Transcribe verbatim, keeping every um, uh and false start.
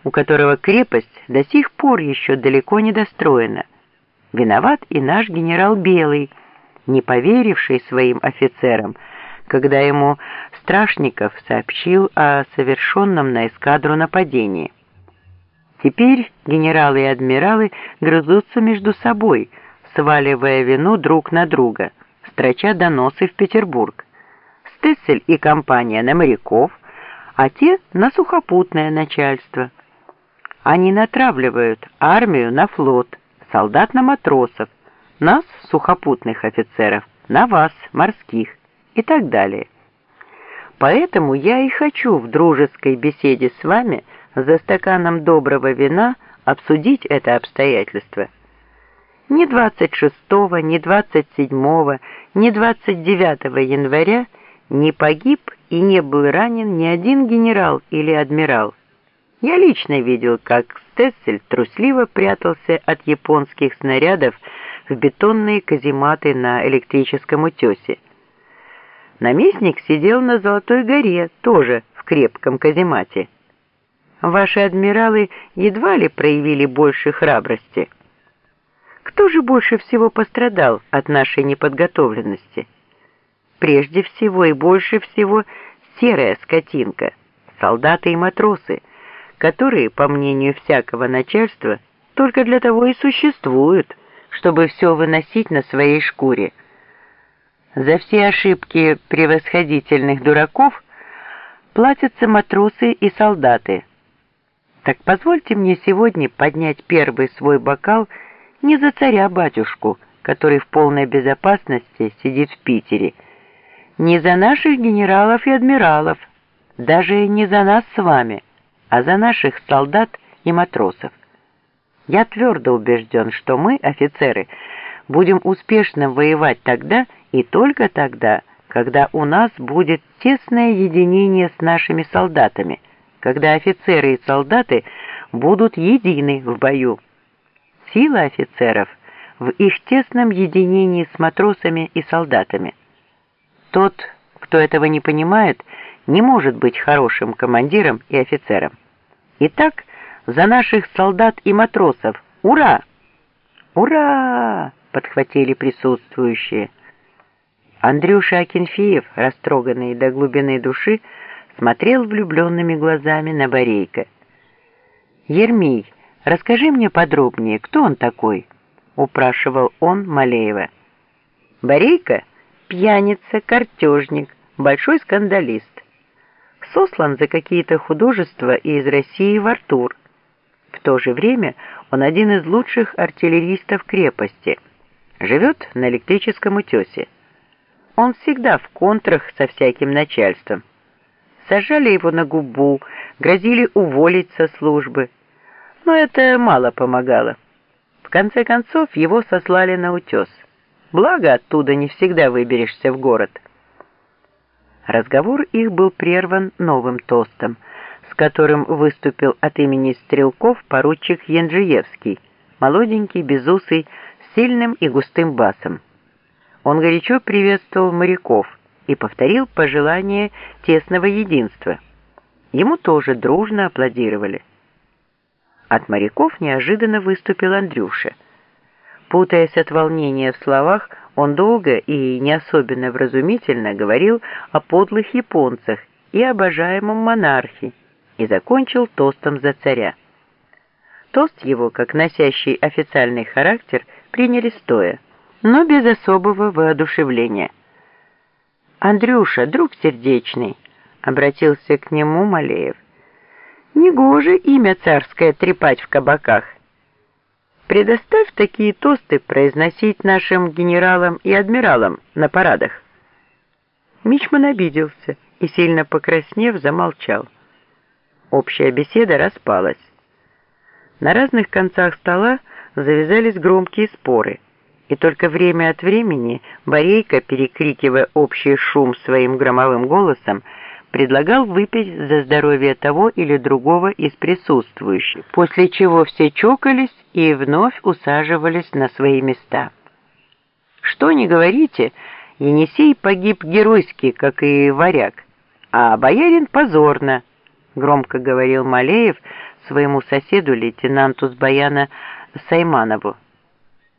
у которого крепость до сих пор еще далеко не достроена. Виноват и наш генерал Белый, не поверивший своим офицерам, когда ему Страшников сообщил о совершенном на эскадру нападении. Теперь генералы и адмиралы грызутся между собой, сваливая вину друг на друга, строча доносы в Петербург. Стессель и компания на моряков, а те на сухопутное начальство. Они натравливают армию на флот, солдат на матросов, нас, сухопутных офицеров, на вас, морских, и так далее. Поэтому я и хочу в дружеской беседе с вами за стаканом доброго вина обсудить это обстоятельство. Ни двадцать шестого, ни двадцать седьмого, ни двадцать девятого января не погиб и не был ранен ни один генерал или адмирал. Я лично видел, как Стессель трусливо прятался от японских снарядов в бетонные казематы на электрическом утесе. Наместник сидел на Золотой горе, тоже в крепком каземате. Ваши адмиралы едва ли проявили больше храбрости. Кто же больше всего пострадал от нашей неподготовленности? Прежде всего и больше всего серая скотинка, солдаты и матросы, которые, по мнению всякого начальства, только для того и существуют, чтобы все выносить на своей шкуре. За все ошибки превосходительных дураков платятся матросы и солдаты. Так позвольте мне сегодня поднять первый свой бокал не за царя-батюшку, который в полной безопасности сидит в Питере, не за наших генералов и адмиралов, даже не за нас с вами, а за наших солдат и матросов. Я твердо убежден, что мы, офицеры, будем успешно воевать тогда и только тогда, когда у нас будет тесное единение с нашими солдатами, когда офицеры и солдаты будут едины в бою. Сила офицеров в их тесном единении с матросами и солдатами. Тот, кто этого не понимает, не может быть хорошим командиром и офицером. Итак, за наших солдат и матросов! Ура! Ура! Подхватили присутствующие. Андрюша Акинфеев, растроганный до глубины души, смотрел влюбленными глазами на Борейко. «Ермий, расскажи мне подробнее, кто он такой?» — упрашивал он Малеева. Борейко — пьяница, картежник, большой скандалист. Сослан за какие-то художества из России в Артур. В то же время он один из лучших артиллеристов крепости. Живет на электрическом утесе. Он всегда в контрах со всяким начальством. Сажали его на губу, грозили уволить со службы. Но это мало помогало. В конце концов его сослали на утес. Благо, оттуда не всегда выберешься в город. Разговор их был прерван новым тостом, с которым выступил от имени стрелков поручик Янджиевский, молоденький, безусый, с сильным и густым басом. Он горячо приветствовал моряков и повторил пожелание тесного единства. Ему тоже дружно аплодировали. От моряков неожиданно выступил Андрюша. Путаясь от волнения в словах, он долго и не особенно вразумительно говорил о подлых японцах и обожаемом монархе и закончил тостом за царя. Тост его, как носящий официальный характер, приняли стоя, но без особого воодушевления. «Андрюша, друг сердечный», — обратился к нему Малеев, — «негоже имя царское трепать в кабаках. Предоставь такие тосты произносить нашим генералам и адмиралам на парадах». Мичман обиделся и, сильно покраснев, замолчал. Общая беседа распалась. На разных концах стола завязались громкие споры, и только время от времени Борейко, перекрикивая общий шум своим громовым голосом, предлагал выпить за здоровье того или другого из присутствующих, после чего все чокались и вновь усаживались на свои места. Что ни говорите, Енисей погиб геройски, как и варяг, а боярин позорно, громко говорил Малеев своему соседу, лейтенанту с баяна Сайманову.